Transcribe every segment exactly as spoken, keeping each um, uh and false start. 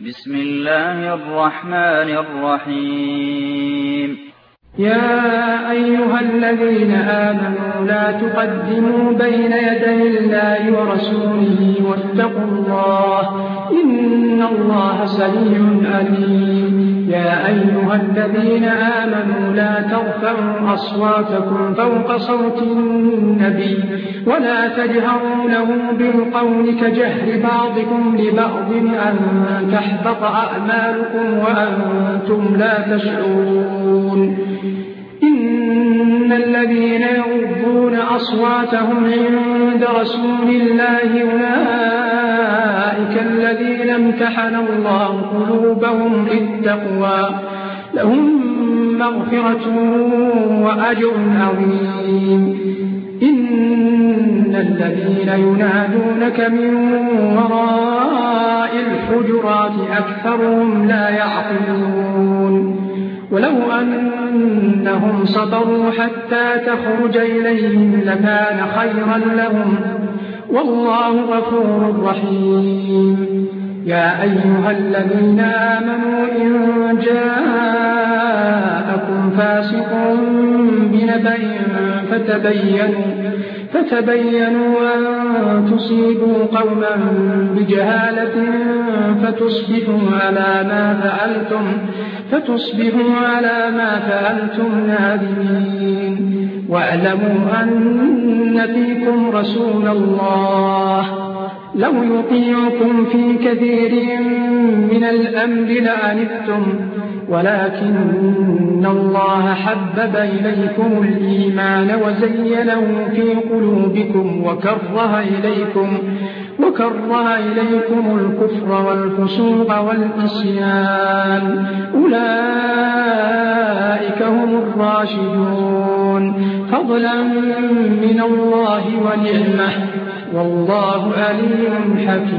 بسم الله الرحمن الرحيم. يا أيها الذين آمنوا لا تقدموا بين يدي الله ورسوله واتقوا الله إن الله سميع عليم. يا أيها الذين آمنوا لا ترفعوا أصواتكم فوق صوت النبي ولا تجهروا له بالقول كجهر بعضكم لبعض أن تحبط أعمالكم وأنتم لا تشعرون. إن الذين يغضون أصواتهم عند رسول الله أولئك الذين امتحن الله قلوبهم للتقوى لهم مغفرة وأجر عظيم. إن الذين ينادونك من وراء الحجرات أكثرهم لا يعقلون. ولو أنهم صبروا حتى تخرج إليهم لكان خيرا لهم والله غفور رحيم. يا أيها الذين آمنوا إن جاءكم فاسق بنبأ فتبينوا فتبينوا أن تصيبوا قوما بجهالة فتصبحوا على ما فعلتم فتصبحوا على ما فعلتم نادمين. واعلموا أن فيكم رسول الله لو يطيعكم في كثير من الأمر لعنتم ولكن الله حبب إليكم الإيمان وزينه في قلوبكم وكره إليكم وكره إليكم الكفر والفسوق والعصيان أولئك هم الراشدون فضلا من الله ونعمة والله عليم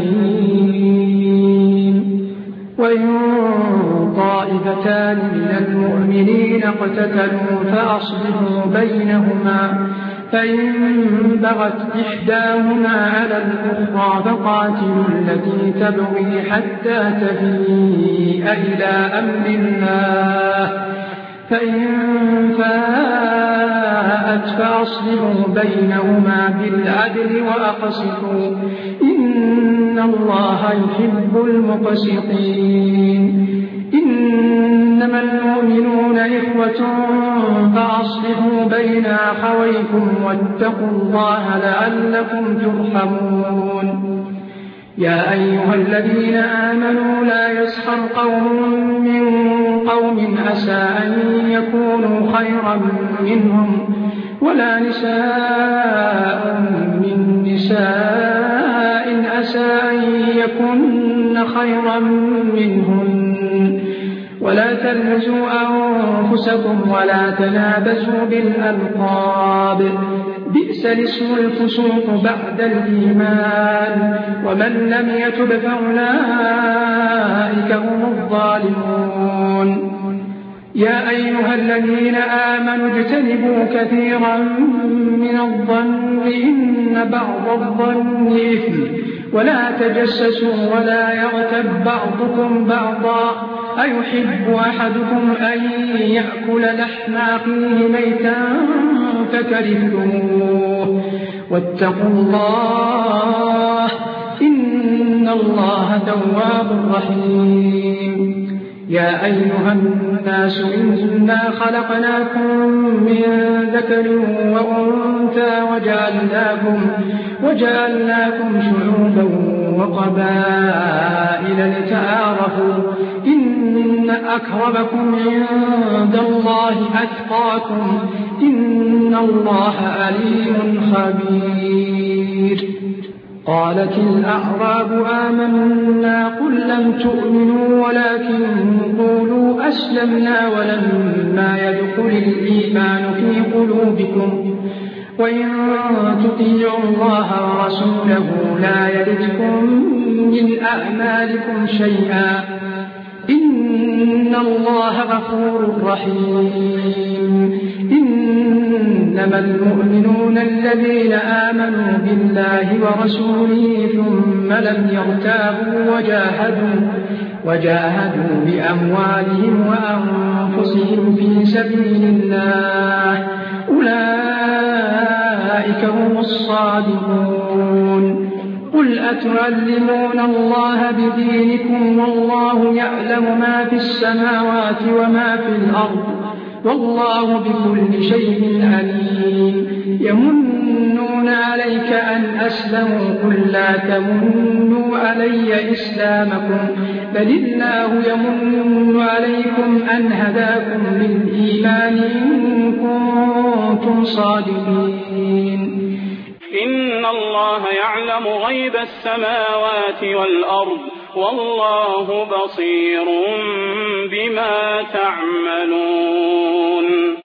حكيم. وإن طائفتان من المؤمنين اقتتلوا فأصلحوا بينهما فإن بغت إحداهما على الأخرى فقاتلوا التي تبغي حتى تفيء إلى أمر الله فإن فاءت فأصلحوا بينهما بالعدل وأقسطوا إن الله يحب المقسطين. إنما المؤمنون إخوة فأصلحوا بين أخويكم واتقوا الله لعلكم ترحمون. يا أيها الذين آمنوا لا يسخر قوم من قوم عسى أن يكونوا خيرا منهم ولا نساء من نساء عسى أن يكن خيرا منهن ولا تلمزوا أنفسكم ولا تنابزوا بالألقاب بئس الاسم الفسوق بعد الإيمان ومن لم يتب فأولئك هم الظالمون. يا أيها الذين آمنوا اجتنبوا كثيرا من الظن إن بعض الظن إثم ولا تجسسوا ولا يغتب بعضكم بعضا أيحب أحدكم أن يأكل لحم أخيه ميتا فكرهتموه واتقوا الله إن الله تواب رحيم. يا أيها الناس إنا خلقناكم من ذكر وأنثى وجعلناكم, وجعلناكم شعوبا وقبائل لتعارفوا إن أكرمكم عند الله أتقاكم إن الله عليم خبير. قالت الأعراب آمنا قل لم تؤمنوا ولكن قولوا أسلمنا ولما يدخل الإيمان في قلوبكم وإن تطيعوا الله ورسوله لا يلدكم من أعمالكم شيئا إن الله غفور رحيم إنما المؤمنون الذين آمنوا بالله ورسوله ثم لم يرتابوا وجاهدوا, وجاهدوا بأموالهم وأنفسهم في سبيل الله أولئك هم الصادقون. قل أتعلمون الله بدينكم والله يعلم ما في السماوات وما في الأرض والله بكل شيء عليم. يمنون عليك أن أسلموا قل لا تمنوا علي إسلامكم بل الله يمن عليكم أن هداكم للإيمان إن كنتم صادقين. إن الله يعلم غيب السماوات والأرض والله بصير بما تعملون.